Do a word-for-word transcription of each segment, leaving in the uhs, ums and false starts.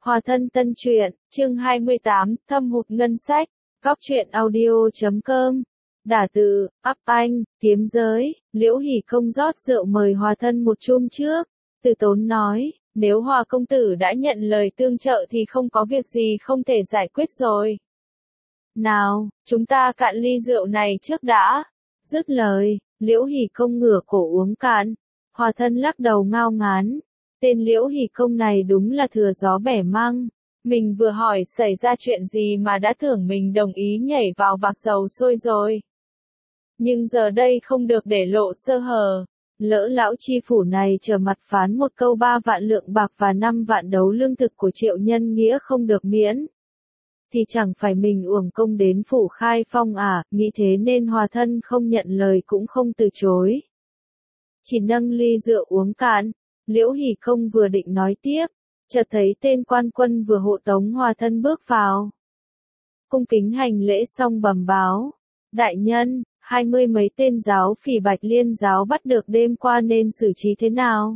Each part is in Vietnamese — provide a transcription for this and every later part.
Hòa thân tân truyện, chương hai mươi tám, thâm hụt ngân sách, góc truyện audio chấm com. Đả từ, ắp anh, kiếm giới, Liễu Hỷ Công rót rượu mời Hòa thân một chung trước. Từ Tốn nói, nếu Hòa công tử đã nhận lời tương trợ thì không có việc gì không thể giải quyết rồi. Nào, chúng ta cạn ly rượu này trước đã. Dứt lời, Liễu Hỷ Công ngửa cổ uống cạn. Hòa thân lắc đầu ngao ngán. Tên Liễu Hỷ Công này đúng là thừa gió bẻ măng. Mình vừa hỏi xảy ra chuyện gì mà đã tưởng mình đồng ý nhảy vào vạc dầu sôi rồi. Nhưng giờ đây không được để lộ sơ hở. Lỡ lão chi phủ này trở mặt phán một câu ba vạn lượng bạc và năm vạn đấu lương thực của Triệu Nhân Nghĩa không được miễn. Thì chẳng phải mình uổng công đến phủ Khai Phong à, nghĩ thế nên Hòa thân không nhận lời cũng không từ chối. Chỉ nâng ly rượu uống cạn. Liễu Hỷ Công vừa định nói tiếp, chợt thấy tên quan quân vừa hộ tống Hòa thân bước vào. Cung kính hành lễ xong bẩm báo, đại nhân, hai mươi mấy tên giáo phỉ Bạch Liên giáo bắt được đêm qua nên xử trí thế nào?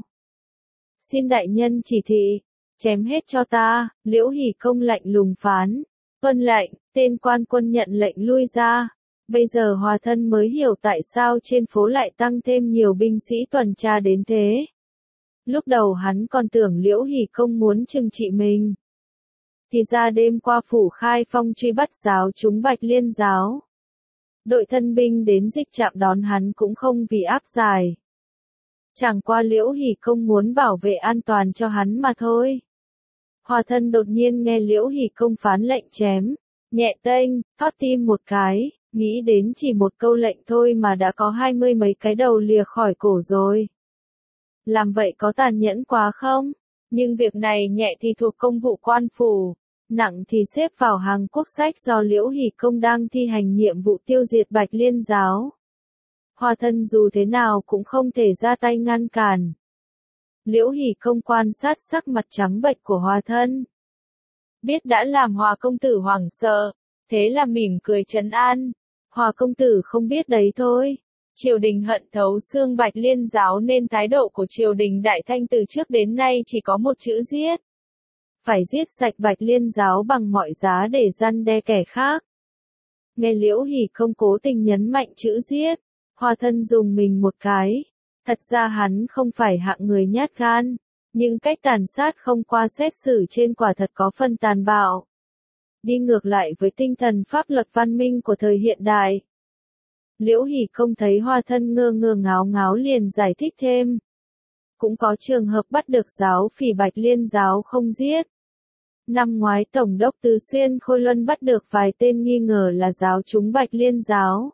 Xin đại nhân chỉ thị, chém hết cho ta. Liễu Hỷ Công lạnh lùng phán, tuân lệnh. Tên quan quân nhận lệnh lui ra. Bây giờ Hòa thân mới hiểu tại sao trên phố lại tăng thêm nhiều binh sĩ tuần tra đến thế. Lúc đầu hắn còn tưởng Liễu Hỷ Công muốn trừng trị mình. Thì ra đêm qua phủ Khai Phong truy bắt giáo chúng Bạch Liên giáo. Đội thân binh đến dịch trạm đón hắn cũng không vì áp giải. Chẳng qua Liễu Hỷ Công muốn bảo vệ an toàn cho hắn mà thôi. Hòa thân đột nhiên nghe Liễu Hỷ Công phán lệnh chém, nhẹ tênh, thót tim một cái, nghĩ đến chỉ một câu lệnh thôi mà đã có hai mươi mấy cái đầu lìa khỏi cổ rồi. Làm vậy có tàn nhẫn quá không? Nhưng việc này nhẹ thì thuộc công vụ quan phủ, nặng thì xếp vào hàng quốc sách do Liễu Hỷ Công đang thi hành nhiệm vụ tiêu diệt Bạch Liên giáo. Hòa thân dù thế nào cũng không thể ra tay ngăn cản. Liễu Hỷ Công quan sát sắc mặt trắng bệch của Hòa thân. Biết đã làm Hòa công tử hoảng sợ, thế là mỉm cười trấn an. Hòa công tử không biết đấy thôi. Triều đình hận thấu xương Bạch Liên giáo nên thái độ của triều đình Đại Thanh từ trước đến nay chỉ có một chữ giết. Phải giết sạch Bạch Liên giáo bằng mọi giá để răn đe kẻ khác. Nghe Liễu Hỷ Công cố tình nhấn mạnh chữ giết, Hòa thân dùng mình một cái. Thật ra hắn không phải hạng người nhát gan, nhưng cách tàn sát không qua xét xử trên quả thật có phần tàn bạo. Đi ngược lại với tinh thần pháp luật văn minh của thời hiện đại. Liễu Hỷ Công thấy Hòa thân ngơ ngơ ngáo ngáo liền giải thích thêm. Cũng có trường hợp bắt được giáo phỉ Bạch Liên giáo không giết. Năm ngoái Tổng đốc Tứ Xuyên Khôi Luân bắt được vài tên nghi ngờ là giáo chúng Bạch Liên giáo.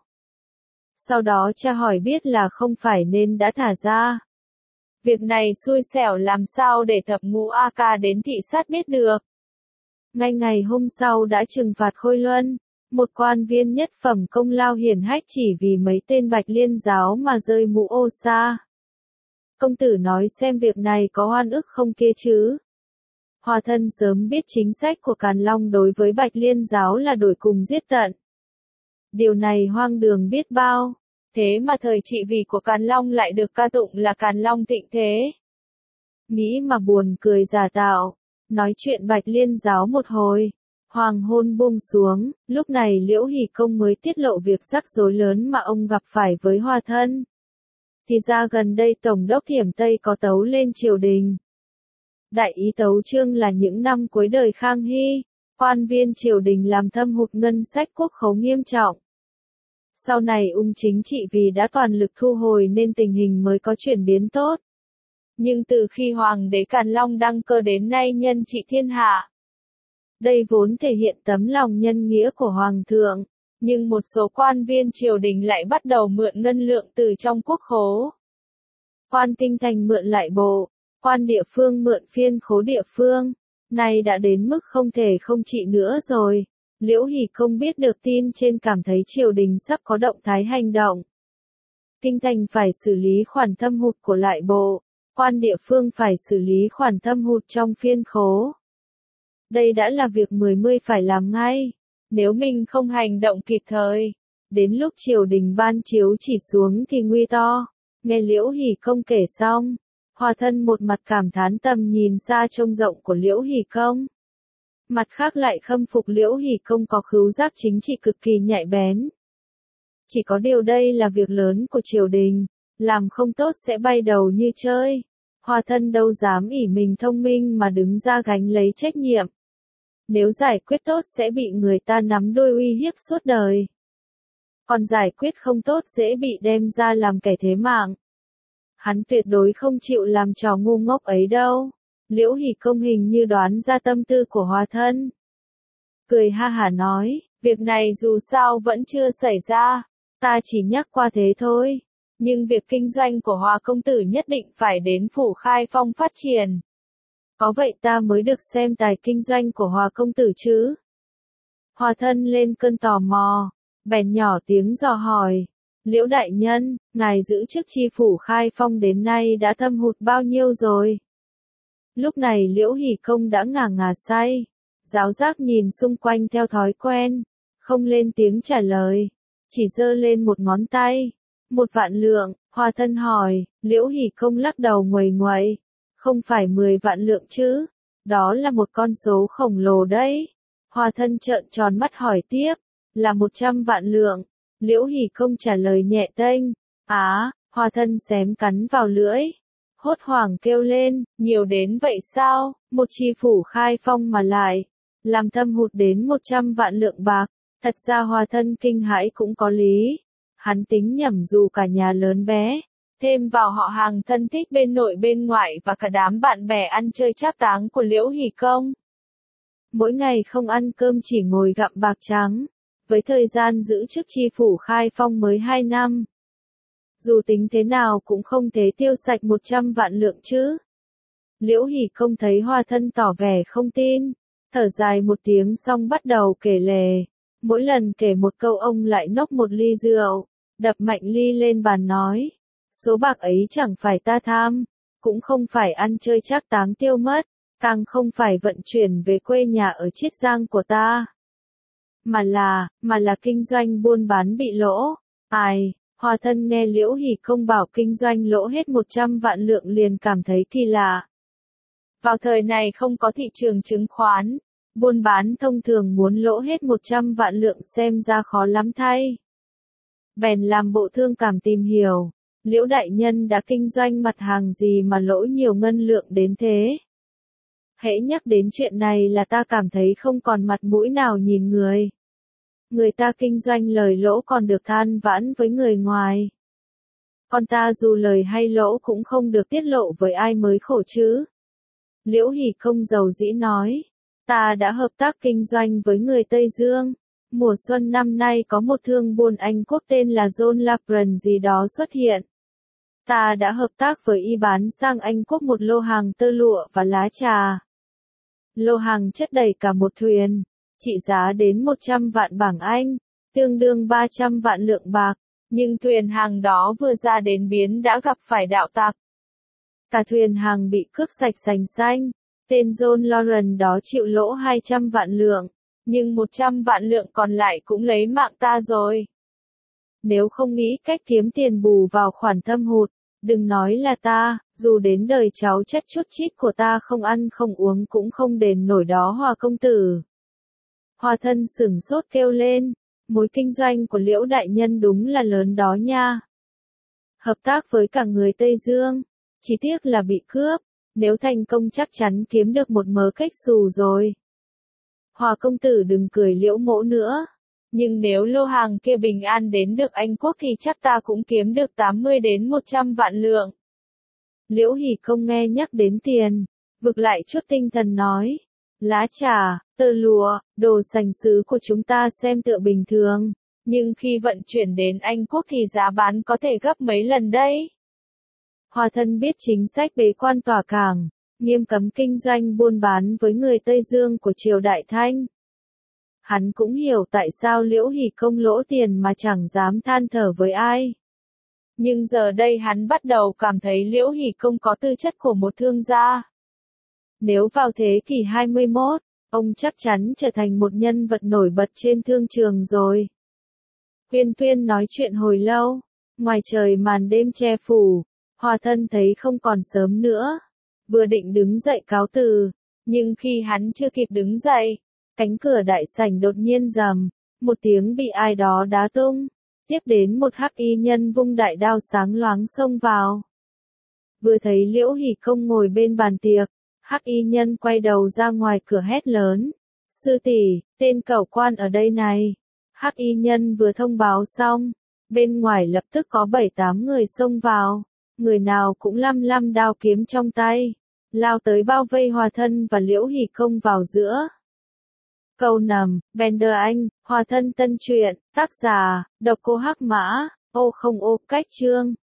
Sau đó tra hỏi biết là không phải nên đã thả ra. Việc này xui xẻo làm sao để thập ngũ A Ca đến thị sát biết được. Ngay ngày hôm sau đã trừng phạt Khôi Luân. Một quan viên nhất phẩm công lao hiển hách chỉ vì mấy tên Bạch Liên giáo mà rơi mũ ô sa. Công tử nói xem việc này có oan ức không kia chứ? Hòa thân sớm biết chính sách của Càn Long đối với Bạch Liên giáo là đuổi cùng giết tận. Điều này hoang đường biết bao, thế mà thời trị vì của Càn Long lại được ca tụng là Càn Long thịnh thế. Nghĩ mà buồn cười giả tạo, nói chuyện Bạch Liên giáo một hồi. Hoàng hôn buông xuống, lúc này Liễu Hỷ Công mới tiết lộ việc rắc rối lớn mà ông gặp phải với Hòa thân. Thì ra gần đây Tổng đốc Thiểm Tây có tấu lên triều đình. Đại ý tấu chương là những năm cuối đời Khang Hy, quan viên triều đình làm thâm hụt ngân sách quốc khấu nghiêm trọng. Sau này ung chính trị vì đã toàn lực thu hồi nên tình hình mới có chuyển biến tốt. Nhưng từ khi Hoàng đế Càn Long đăng cơ đến nay nhân trị thiên hạ. Đây vốn thể hiện tấm lòng nhân nghĩa của Hoàng thượng, nhưng một số quan viên triều đình lại bắt đầu mượn ngân lượng từ trong quốc khố. Quan kinh thành mượn lại bộ, quan địa phương mượn phiên khố địa phương, nay đã đến mức không thể không trị nữa rồi. Liễu Hỷ Công biết được tin trên cảm thấy triều đình sắp có động thái hành động. Kinh thành phải xử lý khoản thâm hụt của lại bộ, quan địa phương phải xử lý khoản thâm hụt trong phiên khố. Đây đã là việc mười mươi phải làm ngay, nếu mình không hành động kịp thời. Đến lúc triều đình ban chiếu chỉ xuống thì nguy to. Nghe Liễu Hỷ Công kể xong, Hòa thân một mặt cảm thán tầm nhìn xa trông rộng của Liễu Hỷ Công. Mặt khác lại khâm phục Liễu Hỷ Công có khứu giác chính trị cực kỳ nhạy bén. Chỉ có điều đây là việc lớn của triều đình, làm không tốt sẽ bay đầu như chơi. Hòa thân đâu dám ỷ mình thông minh mà đứng ra gánh lấy trách nhiệm. Nếu giải quyết tốt sẽ bị người ta nắm đuôi uy hiếp suốt đời. Còn giải quyết không tốt dễ bị đem ra làm kẻ thế mạng. Hắn tuyệt đối không chịu làm trò ngu ngốc ấy đâu. Liễu Hỷ Công hình như đoán ra tâm tư của Hòa thân. Cười ha hả nói, việc này dù sao vẫn chưa xảy ra, ta chỉ nhắc qua thế thôi. Nhưng việc kinh doanh của Hòa công tử nhất định phải đến Phủ Khai Phong phát triển. Có vậy ta mới được xem tài kinh doanh của Hòa công tử chứ. Hòa thân lên cơn tò mò, bèn nhỏ tiếng dò hỏi. Liễu đại nhân, ngài giữ chức tri phủ Khai Phong đến nay đã thâm hụt bao nhiêu rồi? Lúc này Liễu Hỷ Công đã ngả ngả say, giáo giác nhìn xung quanh theo thói quen, không lên tiếng trả lời, chỉ giơ lên một ngón tay. Một vạn lượng, Hòa thân hỏi, Liễu Hỷ Công lắc đầu nguầy nguậy, không phải mười vạn lượng chứ, đó là một con số khổng lồ đấy. Hòa thân trợn tròn mắt hỏi tiếp, là một trăm vạn lượng. Liễu Hỷ Công trả lời nhẹ tênh, á, Hòa thân xém cắn vào lưỡi, hốt hoảng kêu lên, nhiều đến vậy sao, một tri phủ Khai Phong mà lại, làm thâm hụt đến một trăm vạn lượng bạc. Thật ra Hòa thân kinh hãi cũng có lý, hắn tính nhẩm dù cả nhà lớn bé, thêm vào họ hàng thân thích bên nội bên ngoại và cả đám bạn bè ăn chơi trác táng của Liễu Hỷ Công. Mỗi ngày không ăn cơm chỉ ngồi gặm bạc trắng. Với thời gian giữ chức tri phủ Khai Phong mới hai năm. Dù tính thế nào cũng không thể tiêu sạch một trăm vạn lượng chứ. Liễu Hỷ Công thấy Hòa thân tỏ vẻ không tin, thở dài một tiếng xong bắt đầu kể lể. Mỗi lần kể một câu ông lại nốc một ly rượu, đập mạnh ly lên bàn nói. Số bạc ấy chẳng phải ta tham, cũng không phải ăn chơi trác táng tiêu mất, càng không phải vận chuyển về quê nhà ở Chiết Giang của ta. Mà là, mà là kinh doanh buôn bán bị lỗ. Ai, Hòa thân nghe Liễu Hỷ Công bảo kinh doanh lỗ hết một trăm vạn lượng liền cảm thấy kỳ lạ. Vào thời này không có thị trường chứng khoán, buôn bán thông thường muốn lỗ hết một trăm vạn lượng xem ra khó lắm thay. Bèn làm bộ thương cảm tìm hiểu, Liễu đại nhân đã kinh doanh mặt hàng gì mà lỗ nhiều ngân lượng đến thế. Hễ nhắc đến chuyện này là ta cảm thấy không còn mặt mũi nào nhìn người. Người ta kinh doanh lời lỗ còn được than vãn với người ngoài. Còn ta dù lời hay lỗ cũng không được tiết lộ với ai mới khổ chứ. Liễu Hỷ Công giàu dĩ nói, ta đã hợp tác kinh doanh với người Tây Dương. Mùa xuân năm nay có một thương buôn Anh quốc tên là John Lapren gì đó xuất hiện. Ta đã hợp tác với y bán sang Anh quốc một lô hàng tơ lụa và lá trà. Lô hàng chất đầy cả một thuyền, trị giá đến một trăm vạn bảng Anh, tương đương ba trăm vạn lượng bạc, nhưng thuyền hàng đó vừa ra đến biến đã gặp phải đạo tặc. Cả thuyền hàng bị cướp sạch sành xanh, tên John Lauren đó chịu lỗ hai trăm vạn lượng, nhưng một trăm vạn lượng còn lại cũng lấy mạng ta rồi. Nếu không nghĩ cách kiếm tiền bù vào khoản thâm hụt, đừng nói là ta, dù đến đời cháu chất chút chít của ta không ăn không uống cũng không đền nổi đó Hòa công tử. Hòa thân sửng sốt kêu lên, mối kinh doanh của Liễu đại nhân đúng là lớn đó nha. Hợp tác với cả người Tây Dương, chỉ tiếc là bị cướp, nếu thành công chắc chắn kiếm được một mớ cách xù rồi. Hòa công tử đừng cười Liễu mỗ nữa. Nhưng nếu lô hàng kia bình an đến được Anh quốc thì chắc ta cũng kiếm được tám mươi đến một trăm vạn lượng. Liễu Hỷ Công nghe nhắc đến tiền, vực lại chút tinh thần nói. Lá trà, tơ lụa, đồ sành sứ của chúng ta xem tựa bình thường, nhưng khi vận chuyển đến Anh quốc thì giá bán có thể gấp mấy lần đấy. Hòa thân biết chính sách bế quan tỏa cảng, nghiêm cấm kinh doanh buôn bán với người Tây Dương của triều Đại Thanh. Hắn cũng hiểu tại sao Liễu Hỷ Công lỗ tiền mà chẳng dám than thở với ai. Nhưng giờ đây hắn bắt đầu cảm thấy Liễu Hỷ Công có tư chất của một thương gia. Nếu vào thế kỷ hai mươi mốt, ông chắc chắn trở thành một nhân vật nổi bật trên thương trường rồi. Huyên Thuyên nói chuyện hồi lâu, ngoài trời màn đêm che phủ, Hòa thân thấy không còn sớm nữa. Vừa định đứng dậy cáo từ, Nhưng khi hắn chưa kịp đứng dậy, cánh cửa đại sảnh đột nhiên rầm, một tiếng bị ai đó đá tung. Tiếp đến một hắc y nhân vung đại đao sáng loáng xông vào. Vừa thấy Liễu Hỷ Công ngồi bên bàn tiệc, hắc y nhân quay đầu ra ngoài cửa hét lớn. Sư tỷ, tên cẩu quan ở đây này. Hắc y nhân vừa thông báo xong, bên ngoài lập tức có bảy tám người xông vào. Người nào cũng lăm lăm đao kiếm trong tay, lao tới bao vây Hòa Thân và Liễu Hỷ Công vào giữa. Câu nằm, Bender Anh, Hòa Thân tân truyện, tác giả, độc cô Hắc Mã, ô không ô, cách chương.